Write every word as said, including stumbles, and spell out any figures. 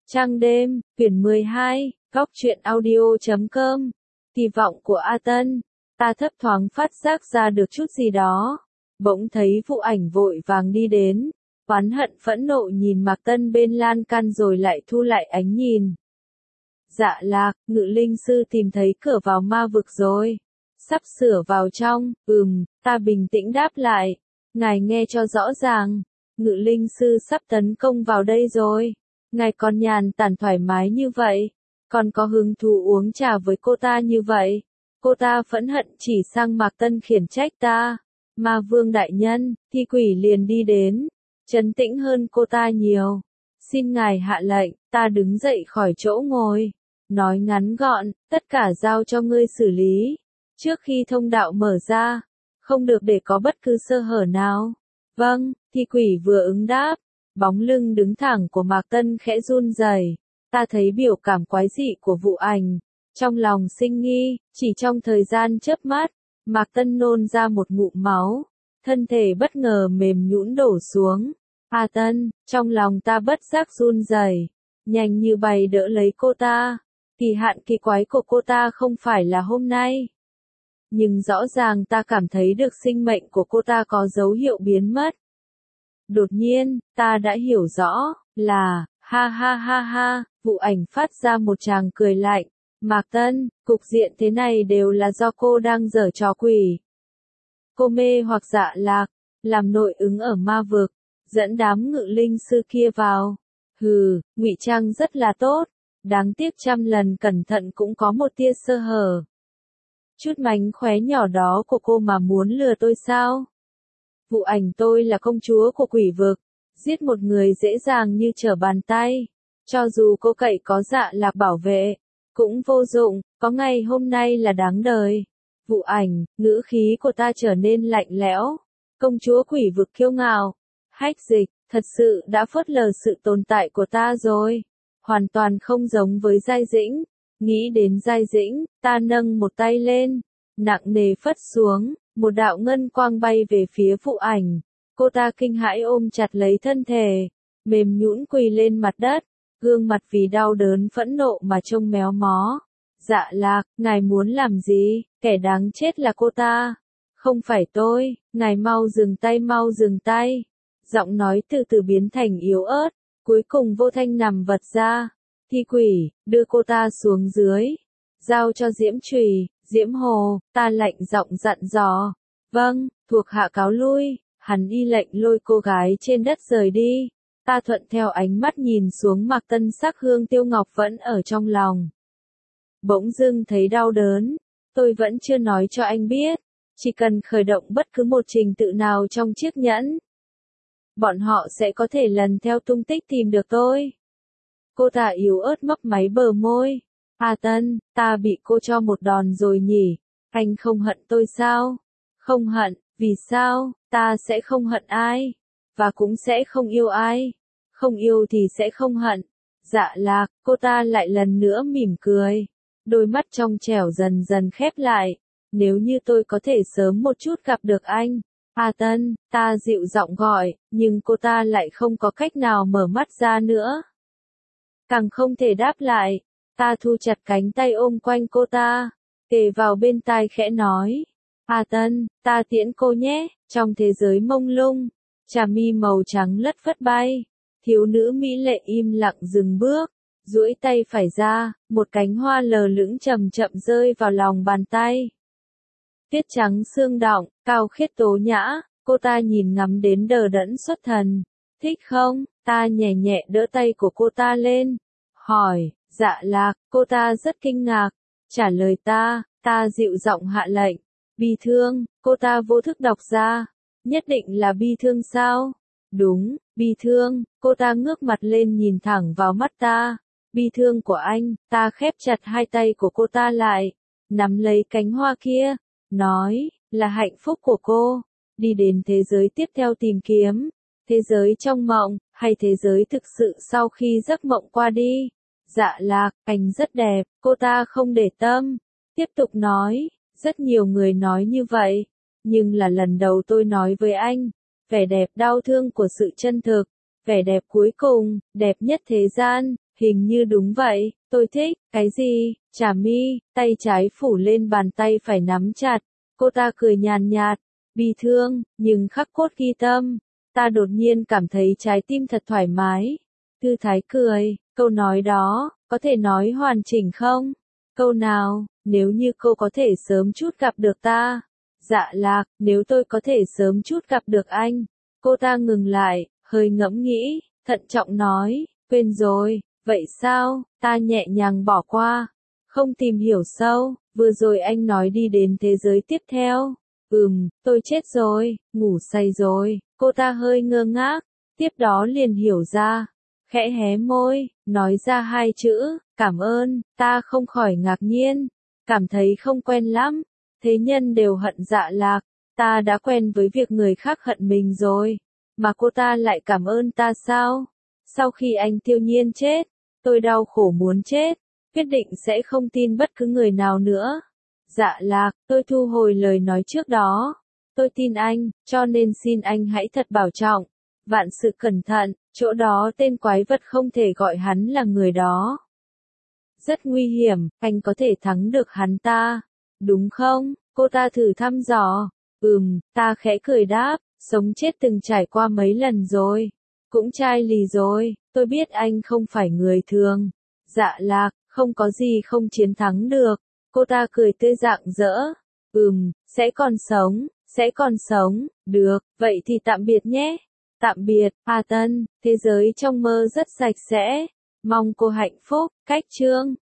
Trăng đêm, quyển mười hai, góc truyện audio chấm com. Kỳ vọng của A Tân. Ta thấp thoáng phát giác ra được chút gì đó. Bỗng thấy Vụ Ảnh vội vàng đi đến. Oán hận phẫn nộ nhìn Mạc Tân bên lan can rồi lại thu lại ánh nhìn. Dạ Lạc, Ngự Linh Sư tìm thấy cửa vào ma vực rồi. Sắp sửa vào trong, ừm, ta bình tĩnh đáp lại. Ngài nghe cho rõ ràng. Ngự Linh Sư sắp tấn công vào đây rồi. Ngài còn nhàn tản thoải mái như vậy, còn có hứng thú uống trà với cô ta như vậy. Cô ta phẫn hận chỉ sang Mạc Tân khiển trách ta. Ma Vương đại nhân, Thi Quỷ liền đi đến, trấn tĩnh hơn cô ta nhiều. Xin ngài hạ lệnh, ta đứng dậy khỏi chỗ ngồi. Nói ngắn gọn, tất cả giao cho ngươi xử lý. Trước khi thông đạo mở ra, không được để có bất cứ sơ hở nào. Vâng, Thi Quỷ vừa ứng đáp. Bóng lưng đứng thẳng của Mạc Tân khẽ run rẩy. Ta thấy biểu cảm quái dị của Vụ Ảnh. Trong lòng sinh nghi, chỉ trong thời gian chớp mắt, Mạc Tân nôn ra một ngụm máu. Thân thể bất ngờ mềm nhũn đổ xuống. A Tân, trong lòng ta bất giác run rẩy, nhanh như bay đỡ lấy cô ta. Kỳ hạn kỳ quái của cô ta không phải là hôm nay. Nhưng rõ ràng ta cảm thấy được sinh mệnh của cô ta có dấu hiệu biến mất. Đột nhiên, ta đã hiểu rõ, là, ha ha ha ha, Vụ Ảnh phát ra một tràng cười lạnh. Mạc Tân, cục diện thế này đều là do cô đang giở trò quỷ. Cô mê hoặc Dạ Lạc, làm nội ứng ở ma vực, dẫn đám Ngự Linh Sư kia vào. Hừ, ngụy trang rất là tốt, đáng tiếc trăm lần cẩn thận cũng có một tia sơ hở. Chút mánh khóe nhỏ đó của cô mà muốn lừa tôi sao? Vụ Ảnh, tôi là công chúa của quỷ vực, giết một người dễ dàng như trở bàn tay. Cho dù cô cậy có Dạ Lạc bảo vệ, cũng vô dụng, có ngày hôm nay là đáng đời. Vụ Ảnh, ngữ khí của ta trở nên lạnh lẽo. Công chúa quỷ vực kiêu ngạo, hách dịch, thật sự đã phớt lờ sự tồn tại của ta rồi. Hoàn toàn không giống với Giai Dĩnh. Nghĩ đến Giai Dĩnh, ta nâng một tay lên, nặng nề phất xuống. Một đạo ngân quang bay về phía Vụ Ảnh. Cô ta kinh hãi ôm chặt lấy thân thể, mềm nhũn quỳ lên mặt đất, gương mặt vì đau đớn phẫn nộ mà trông méo mó. Dạ Lạc, ngài muốn làm gì? Kẻ đáng chết là cô ta, không phải tôi. Ngài mau dừng tay, mau dừng tay. Giọng nói từ từ biến thành yếu ớt, cuối cùng vô thanh nằm vật ra. Thi Quỷ, đưa cô ta xuống dưới, giao cho Diễm Trùy. Diễm Hồ, ta lạnh giọng dặn dò. Vâng, thuộc hạ cáo lui. Hắn y lệnh lôi cô gái trên đất rời đi. Ta thuận theo ánh mắt nhìn xuống Mạc Tân, sắc hương tiêu ngọc vẫn ở trong lòng. Bỗng dưng thấy đau đớn. Tôi vẫn chưa nói cho anh biết. Chỉ cần khởi động bất cứ một trình tự nào trong chiếc nhẫn, bọn họ sẽ có thể lần theo tung tích tìm được tôi. Cô ta yếu ớt mấp máy bờ môi. A Tân, ta bị cô cho một đòn rồi nhỉ? Anh không hận tôi sao? Không hận, vì sao? Ta sẽ không hận ai, và cũng sẽ không yêu ai. Không yêu thì sẽ không hận. Dạ Lạc, cô ta lại lần nữa mỉm cười. Đôi mắt trong trẻo dần dần khép lại. Nếu như tôi có thể sớm một chút gặp được anh. A Tân, ta dịu giọng gọi, nhưng cô ta lại không có cách nào mở mắt ra nữa. Càng không thể đáp lại. Ta thu chặt cánh tay ôm quanh cô ta, kề vào bên tai khẽ nói. A Tân, ta tiễn cô nhé. Trong thế giới mông lung, trà mi màu trắng lất phất bay. Thiếu nữ mỹ lệ im lặng dừng bước, duỗi tay phải ra, một cánh hoa lờ lững chậm chậm rơi vào lòng bàn tay. Tuyết trắng sương đọng, cao khiết tố nhã, cô ta nhìn ngắm đến đờ đẫn xuất thần. Thích không? Ta nhẹ nhẹ đỡ tay của cô ta lên, hỏi. Dạ Lạc, cô ta rất kinh ngạc, trả lời ta. Ta dịu giọng hạ lệnh. Bi thương, cô ta vô thức đọc ra. Nhất định là bi thương sao? Đúng, bi thương. Cô ta ngước mặt lên nhìn thẳng vào mắt ta. Bi thương của anh. Ta khép chặt hai tay của cô ta lại, nắm lấy cánh hoa kia, nói, là hạnh phúc của cô. Đi đến thế giới tiếp theo tìm kiếm, thế giới trong mộng, hay thế giới thực sự sau khi giấc mộng qua đi. Dạ Lạc, anh rất đẹp. Cô ta không để tâm, tiếp tục nói. Rất nhiều người nói như vậy, nhưng là lần đầu tôi nói với anh. Vẻ đẹp đau thương của sự chân thực, vẻ đẹp cuối cùng, đẹp nhất thế gian, Hình như đúng vậy, tôi thích, cái gì, Trà My, tay trái phủ lên bàn tay phải nắm chặt, cô ta cười nhàn nhạt, bi thương, nhưng khắc cốt ghi tâm, ta đột nhiên cảm thấy trái tim thật thoải mái. Tư Thái cười, câu nói đó, có thể nói hoàn chỉnh không? Câu nào, nếu như cô có thể sớm chút gặp được ta. Dạ Lạc, nếu tôi có thể sớm chút gặp được anh. Cô ta ngừng lại, hơi ngẫm nghĩ, thận trọng nói, quên rồi, vậy sao, ta nhẹ nhàng bỏ qua. Không tìm hiểu sâu, vừa rồi anh nói đi đến thế giới tiếp theo. Ừm, tôi chết rồi, ngủ say rồi, cô ta hơi ngơ ngác, tiếp đó liền hiểu ra. Khẽ hé môi, nói ra hai chữ, cảm ơn, ta không khỏi ngạc nhiên, cảm thấy không quen lắm, thế nhân đều hận Dạ Lạc, ta đã quen với việc người khác hận mình rồi, mà cô ta lại cảm ơn ta sao? Sau khi anh Tiêu Nhiên chết, tôi đau khổ muốn chết, quyết định sẽ không tin bất cứ người nào nữa. Dạ Lạc, tôi thu hồi lời nói trước đó, tôi tin anh, cho nên xin anh hãy thật bảo trọng, vạn sự cẩn thận. Chỗ đó tên quái vật không thể gọi hắn là người đó. Rất nguy hiểm, anh có thể thắng được hắn ta. Đúng không? Cô ta thử thăm dò. Ừm, ta khẽ cười đáp, sống chết từng trải qua mấy lần rồi. Cũng chai lì rồi, tôi biết anh không phải người thường. Dạ Lạc, không có gì không chiến thắng được. Cô ta cười tươi rạng rỡ. Ừm, sẽ còn sống, sẽ còn sống, được, vậy thì tạm biệt nhé. Tạm biệt, A Tân, thế giới trong mơ rất sạch sẽ. Mong cô hạnh phúc, cách chương.